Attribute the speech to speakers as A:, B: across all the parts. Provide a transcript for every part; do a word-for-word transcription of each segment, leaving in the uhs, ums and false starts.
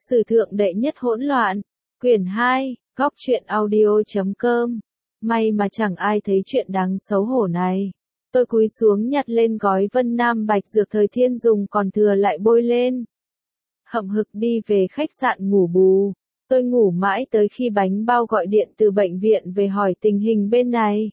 A: Sử thượng đệ nhất hỗn loạn, quyển hai, góc truyện audio chấm com. May mà chẳng ai thấy chuyện đáng xấu hổ này. Tôi cúi xuống nhặt lên gói Vân Nam Bạch dược thời thiên dùng còn thừa lại bôi lên. Hậm hực đi về khách sạn ngủ bù. Tôi ngủ mãi tới khi Bánh Bao gọi điện từ bệnh viện về hỏi tình hình bên này.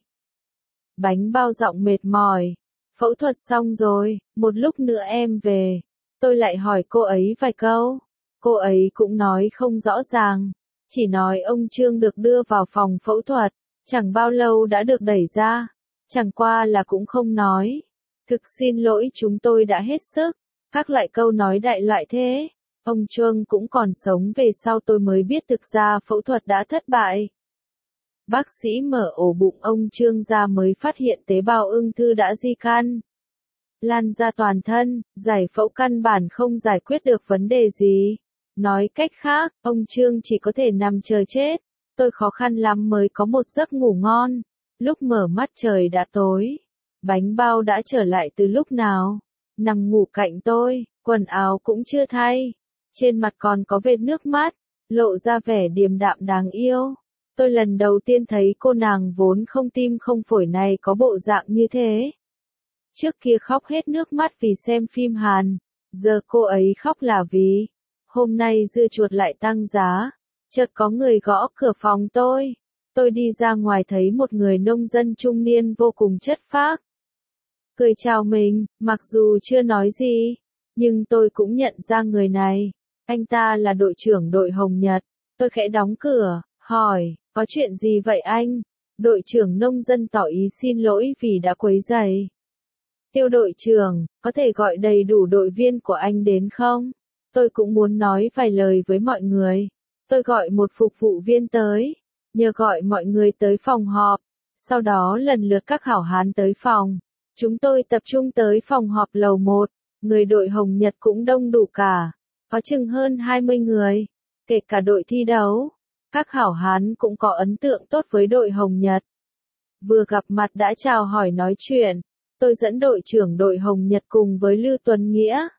A: Bánh Bao giọng mệt mỏi. Phẫu thuật xong rồi, một lúc nữa em về. Tôi lại hỏi cô ấy vài câu. Cô ấy cũng nói không rõ ràng. Chỉ nói ông Trương được đưa vào phòng phẫu thuật. Chẳng bao lâu đã được đẩy ra. Chẳng qua là cũng không nói. Thực xin lỗi chúng tôi đã hết sức. Các loại câu nói đại loại thế. Ông Trương cũng còn sống về sau tôi mới biết thực ra phẫu thuật đã thất bại. Bác sĩ mở ổ bụng ông Trương ra mới phát hiện tế bào ung thư đã di căn. Lan ra toàn thân, giải phẫu căn bản không giải quyết được vấn đề gì. Nói cách khác, ông Trương chỉ có thể nằm chờ chết. Tôi khó khăn lắm mới có một giấc ngủ ngon. Lúc mở mắt trời đã tối. Bánh Bao đã trở lại từ lúc nào? Nằm ngủ cạnh tôi, quần áo cũng chưa thay. Trên mặt còn có vệt nước mắt, lộ ra vẻ điềm đạm đáng yêu. Tôi lần đầu tiên thấy cô nàng vốn không tim không phổi này có bộ dạng như thế. Trước kia khóc hết nước mắt vì xem phim Hàn, giờ cô ấy khóc là vì hôm nay dưa chuột lại tăng giá. Chợt có người gõ cửa phòng tôi. Tôi đi ra ngoài thấy một người nông dân trung niên vô cùng chất phác. Cười chào mình, mặc dù chưa nói gì, nhưng tôi cũng nhận ra người này. Anh ta là đội trưởng đội Hồng Nhật. Tôi khẽ đóng cửa, hỏi, có chuyện gì vậy anh? Đội trưởng nông dân tỏ ý xin lỗi vì đã quấy rầy. Tiêu đội trưởng, có thể gọi đầy đủ đội viên của anh đến không? Tôi cũng muốn nói vài lời với mọi người. Tôi gọi một phục vụ viên tới, nhờ gọi mọi người tới phòng họp. Sau đó lần lượt các hảo hán tới phòng. Chúng tôi tập trung tới phòng họp lầu một. Người đội Hồng Nhật cũng đông đủ cả. Có chừng hơn hai mươi người, kể cả đội thi đấu. Các hảo hán cũng có ấn tượng tốt với đội Hồng Nhật. Vừa gặp mặt đã chào hỏi nói chuyện. Tôi dẫn đội trưởng đội Hồng Nhật cùng với Lưu Tuấn Nghĩa.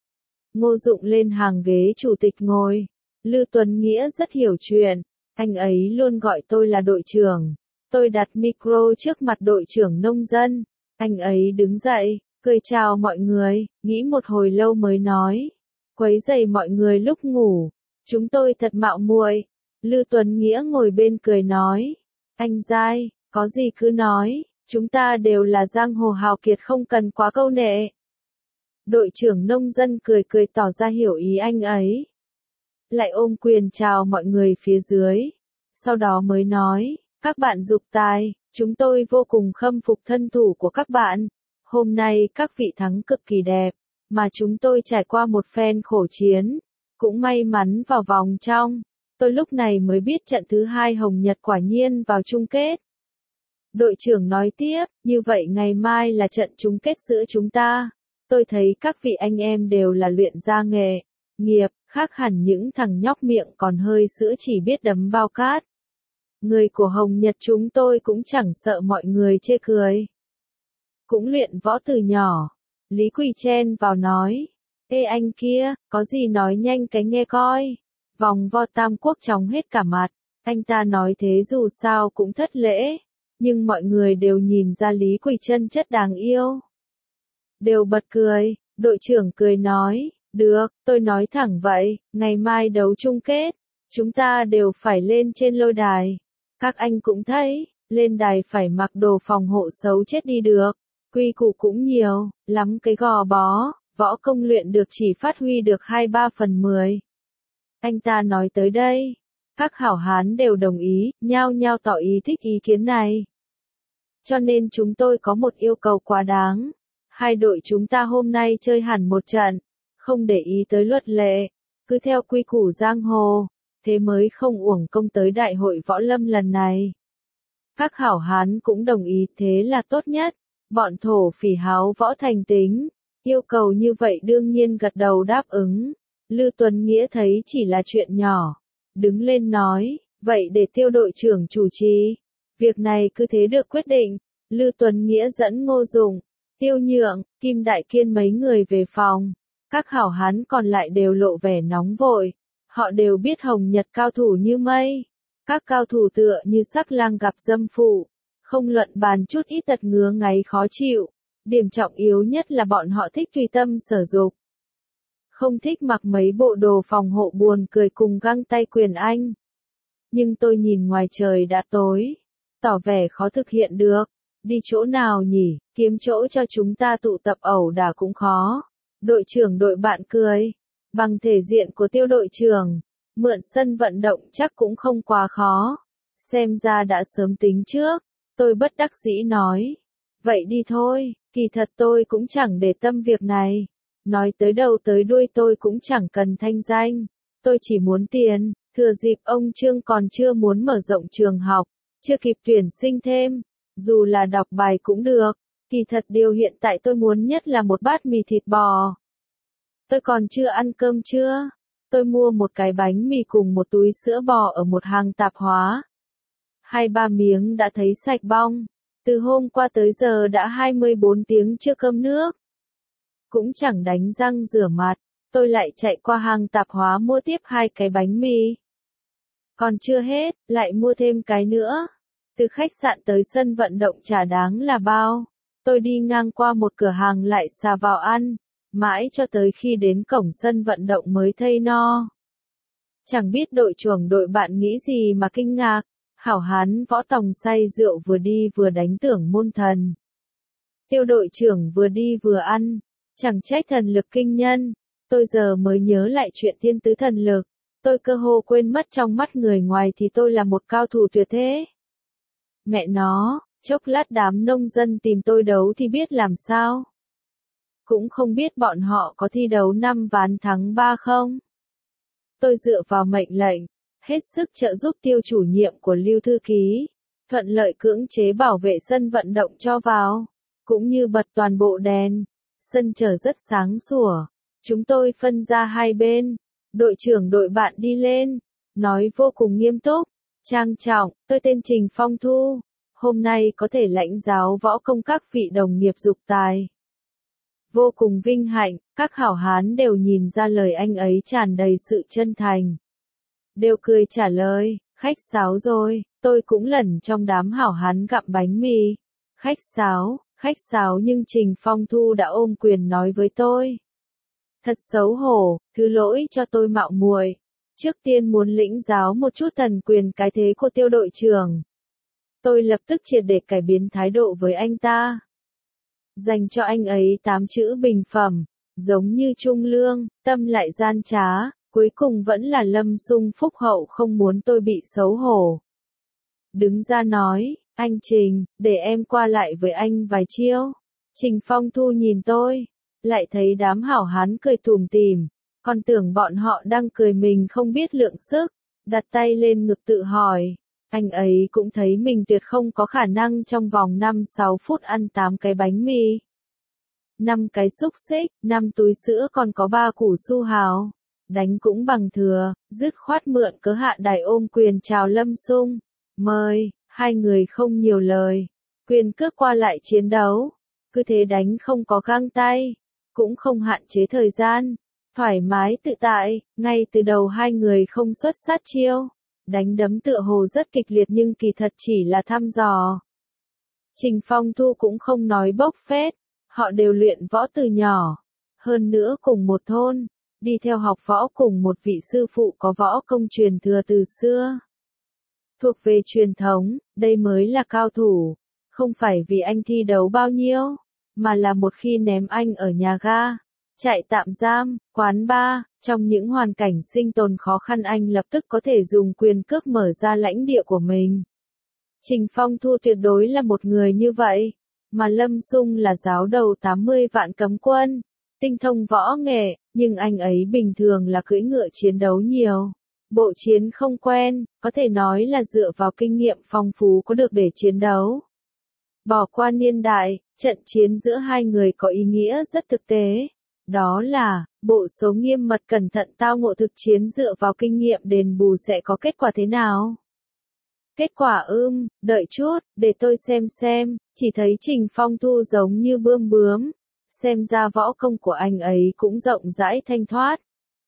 A: Ngô Dụng lên hàng ghế chủ tịch ngồi. Lưu Tuấn Nghĩa rất hiểu chuyện. Anh ấy luôn gọi tôi là đội trưởng. Tôi đặt micro trước mặt đội trưởng nông dân. Anh ấy đứng dậy, cười chào mọi người, nghĩ một hồi lâu mới nói. Quấy rầy mọi người lúc ngủ. Chúng tôi thật mạo muội. Lưu Tuấn Nghĩa ngồi bên cười nói. Anh Giai, có gì cứ nói. Chúng ta đều là giang hồ hào kiệt không cần quá câu nệ. Đội trưởng nông dân cười cười tỏ ra hiểu ý anh ấy. Lại ôm quyền chào mọi người phía dưới. Sau đó mới nói, các bạn dục tài, chúng tôi vô cùng khâm phục thân thủ của các bạn. Hôm nay các vị thắng cực kỳ đẹp, mà chúng tôi trải qua một phen khổ chiến. Cũng may mắn vào vòng trong. Tôi lúc này mới biết trận thứ hai Hồng Nhật quả nhiên vào chung kết. Đội trưởng nói tiếp, như vậy ngày mai là trận chung kết giữa chúng ta. Tôi thấy các vị anh em đều là luyện gia nghệ, nghiệp, khác hẳn những thằng nhóc miệng còn hơi sữa chỉ biết đấm bao cát. Người của Hồng Nhật chúng tôi cũng chẳng sợ mọi người chê cười. Cũng luyện võ từ nhỏ. Lý Quỳ chen vào nói. Ê anh kia, có gì nói nhanh cái nghe coi. Vòng vo tam quốc chóng hết cả mặt. Anh ta nói thế dù sao cũng thất lễ. Nhưng mọi người đều nhìn ra Lý Quỳ chân chất đáng yêu. Đều bật cười, đội trưởng cười nói. Được, tôi nói thẳng vậy, ngày mai đấu chung kết. Chúng ta đều phải lên trên lôi đài. Các anh cũng thấy, lên đài phải mặc đồ phòng hộ xấu chết đi được. Quy củ cũng nhiều, lắm cái gò bó, võ công luyện được chỉ phát huy được hai ba phần mười. Anh ta nói tới đây. Các hảo hán đều đồng ý, nhao nhao tỏ ý thích ý kiến này. Cho nên chúng tôi có một yêu cầu quá đáng. Hai đội chúng ta hôm nay chơi hẳn một trận. Không để ý tới luật lệ. Cứ theo quy củ giang hồ. Thế mới không uổng công tới đại hội võ lâm lần này. Các hảo hán cũng đồng ý thế là tốt nhất. Bọn thổ phỉ háo võ thành tính. Yêu cầu như vậy đương nhiên gật đầu đáp ứng. Lưu Tuấn Nghĩa thấy chỉ là chuyện nhỏ. Đứng lên nói, vậy để Tiêu đội trưởng chủ trì. Việc này cứ thế được quyết định. Lưu Tuấn Nghĩa dẫn Ngô Dụng, Tiêu Nhượng, Kim Đại Kiên mấy người về phòng. Các hảo hán còn lại đều lộ vẻ nóng vội. Họ đều biết Hồng Nhật cao thủ như mây. Các cao thủ tựa như sắc lang gặp dâm phụ. Không luận bàn chút ít tật ngứa ngáy khó chịu. Điểm trọng yếu nhất là bọn họ thích tùy tâm sở dục. Không thích mặc mấy bộ đồ phòng hộ buồn cười cùng găng tay quyền Anh. Nhưng tôi nhìn ngoài trời đã tối. Tỏ vẻ khó thực hiện được. Đi chỗ nào nhỉ, kiếm chỗ cho chúng ta tụ tập ẩu đả cũng khó. Đội trưởng đội bạn cười. Bằng thể diện của Tiêu đội trưởng, mượn sân vận động chắc cũng không quá khó. Xem ra đã sớm tính trước. Tôi bất đắc dĩ nói. Vậy đi thôi, kỳ thật tôi cũng chẳng để tâm việc này. Nói tới đầu tới đuôi tôi cũng chẳng cần thanh danh. Tôi chỉ muốn tiền, thừa dịp ông Trương còn chưa muốn mở rộng trường học, chưa kịp tuyển sinh thêm. Dù là đọc bài cũng được, kỳ thật điều hiện tại tôi muốn nhất là một bát mì thịt bò. Tôi còn chưa ăn cơm trưa. Tôi mua một cái bánh mì cùng một túi sữa bò ở một hàng tạp hóa. Hai ba miếng đã thấy sạch bong. Từ hôm qua tới giờ đã hai mươi bốn tiếng chưa cơm nước. Cũng chẳng đánh răng rửa mặt, tôi lại chạy qua hàng tạp hóa mua tiếp hai cái bánh mì. Còn chưa hết, lại mua thêm cái nữa. Từ khách sạn tới sân vận động chả đáng là bao. Tôi đi ngang qua một cửa hàng lại xà vào ăn, mãi cho tới khi đến cổng sân vận động mới thấy no. Chẳng biết đội trưởng đội bạn nghĩ gì mà kinh ngạc, hảo hán võ tòng say rượu vừa đi vừa đánh tưởng môn thần. Tiêu đội trưởng vừa đi vừa ăn, chẳng trách thần lực kinh nhân. Tôi giờ mới nhớ lại chuyện thiên tứ thần lực, tôi cơ hồ quên mất trong mắt người ngoài thì tôi là một cao thủ tuyệt thế. Mẹ nó, chốc lát đám nông dân tìm tôi đấu thì biết làm sao. Cũng không biết bọn họ có thi đấu năm ván thắng ba không. Tôi dựa vào mệnh lệnh, hết sức trợ giúp Tiêu chủ nhiệm của Lưu thư ký, thuận lợi cưỡng chế bảo vệ sân vận động cho vào, cũng như bật toàn bộ đèn. Sân trở rất sáng sủa. Chúng tôi phân ra hai bên. Đội trưởng đội bạn đi lên, nói vô cùng nghiêm túc, trang trọng, tôi tên Trình Phong Thu, hôm nay có thể lãnh giáo võ công các vị đồng nghiệp dục tài. Vô cùng vinh hạnh, các hảo hán đều nhìn ra lời anh ấy tràn đầy sự chân thành. Đều cười trả lời, khách sáo rồi, tôi cũng lẩn trong đám hảo hán gặm bánh mì. Khách sáo, khách sáo nhưng Trình Phong Thu đã ôm quyền nói với tôi. Thật xấu hổ, thứ lỗi cho tôi mạo muội. Trước tiên muốn lĩnh giáo một chút thần quyền cái thế của Tiêu đội trưởng. Tôi lập tức triệt để cải biến thái độ với anh ta. Dành cho anh ấy tám chữ bình phẩm, giống như trung lương, tâm lại gian trá, cuối cùng vẫn là Lâm Sung phúc hậu không muốn tôi bị xấu hổ. Đứng ra nói, anh Trình, để em qua lại với anh vài chiêu. Trình Phong Thu nhìn tôi, lại thấy đám hảo hán cười tủm tỉm, còn tưởng bọn họ đang cười mình không biết lượng sức, đặt tay lên ngực tự hỏi. Anh ấy cũng thấy mình tuyệt không có khả năng trong vòng năm sáu phút ăn tám cái bánh mì, năm cái xúc xích, năm túi sữa còn có ba củ su hào. Đánh cũng bằng thừa, dứt khoát mượn cớ hạ đài ôm quyền chào Lâm Sung. Mời, hai người không nhiều lời, quyền cước qua lại chiến đấu. Cứ thế đánh không có găng tay, cũng không hạn chế thời gian, thoải mái tự tại, ngay từ đầu hai người không xuất sát chiêu. Đánh đấm tựa hồ rất kịch liệt nhưng kỳ thật chỉ là thăm dò. Trình Phong Thu cũng không nói bốc phét, họ đều luyện võ từ nhỏ. Hơn nữa cùng một thôn, đi theo học võ cùng một vị sư phụ có võ công truyền thừa từ xưa. Thuộc về truyền thống, đây mới là cao thủ. Không phải vì anh thi đấu bao nhiêu, mà là một khi ném anh ở nhà ga, trại tạm giam, quán bar, trong những hoàn cảnh sinh tồn khó khăn anh lập tức có thể dùng quyền cước mở ra lãnh địa của mình. Trình Phong Thu tuyệt đối là một người như vậy, mà Lâm Sung là giáo đầu tám mươi vạn cấm quân, tinh thông võ nghệ, nhưng anh ấy bình thường là cưỡi ngựa chiến đấu nhiều. Bộ chiến không quen, có thể nói là dựa vào kinh nghiệm phong phú có được để chiến đấu. Bỏ qua niên đại, trận chiến giữa hai người có ý nghĩa rất thực tế. Đó là, bộ số nghiêm mật cẩn thận tao ngộ thực chiến dựa vào kinh nghiệm đền bù sẽ có kết quả thế nào? Kết quả ưm, đợi chút, để tôi xem xem, chỉ thấy Trình Phong Thu giống như bươm bướm. Xem ra võ công của anh ấy cũng rộng rãi thanh thoát.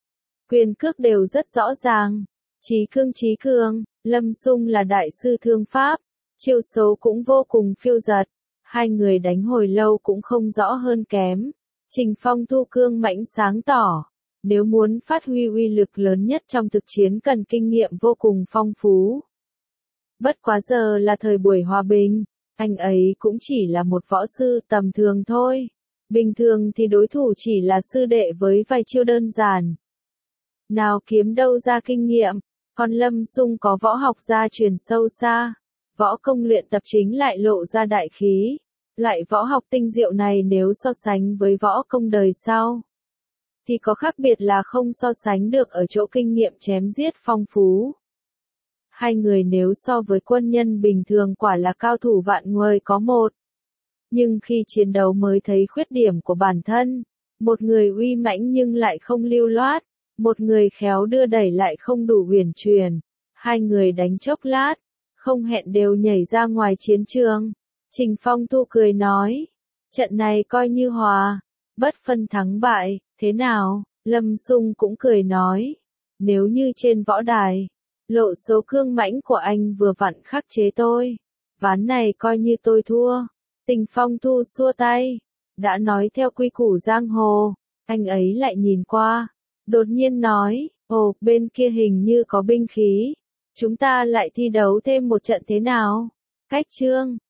A: quyền cước đều rất rõ ràng. Chí cương chí cương, Lâm Xung là đại sư thương pháp, chiêu số cũng vô cùng phiêu dật. Hai người đánh hồi lâu cũng không rõ hơn kém. Trình Phong thu cương mãnh sáng tỏ. Nếu muốn phát huy uy lực lớn nhất trong thực chiến cần kinh nghiệm vô cùng phong phú. Bất quá giờ là thời buổi hòa bình, anh ấy cũng chỉ là một võ sư tầm thường thôi. Bình thường thì đối thủ chỉ là sư đệ với vài chiêu đơn giản. Nào kiếm đâu ra kinh nghiệm, còn Lâm Xung có võ học gia truyền sâu xa. Võ công luyện tập chính lại lộ ra đại khí. Loại võ học tinh diệu này nếu so sánh với võ công đời sau, thì có khác biệt là không so sánh được ở chỗ kinh nghiệm chém giết phong phú. Hai người nếu so với quân nhân bình thường quả là cao thủ vạn người có một. Nhưng khi chiến đấu mới thấy khuyết điểm của bản thân, một người uy mãnh nhưng lại không lưu loát, một người khéo đưa đẩy lại không đủ huyền truyền. Hai người đánh chốc lát, không hẹn đều nhảy ra ngoài chiến trường. Trình Phong thu cười nói, trận này coi như hòa, bất phân thắng bại, thế nào? Lâm Xung cũng cười nói, nếu như trên võ đài, lộ số cương mãnh của anh vừa vặn khắc chế tôi, ván này coi như tôi thua. Trình Phong thu xua tay, đã nói theo quy củ giang hồ. Anh ấy lại nhìn qua, đột nhiên nói, ồ, bên kia hình như có binh khí, chúng ta lại thi đấu thêm một trận thế nào? Cách chương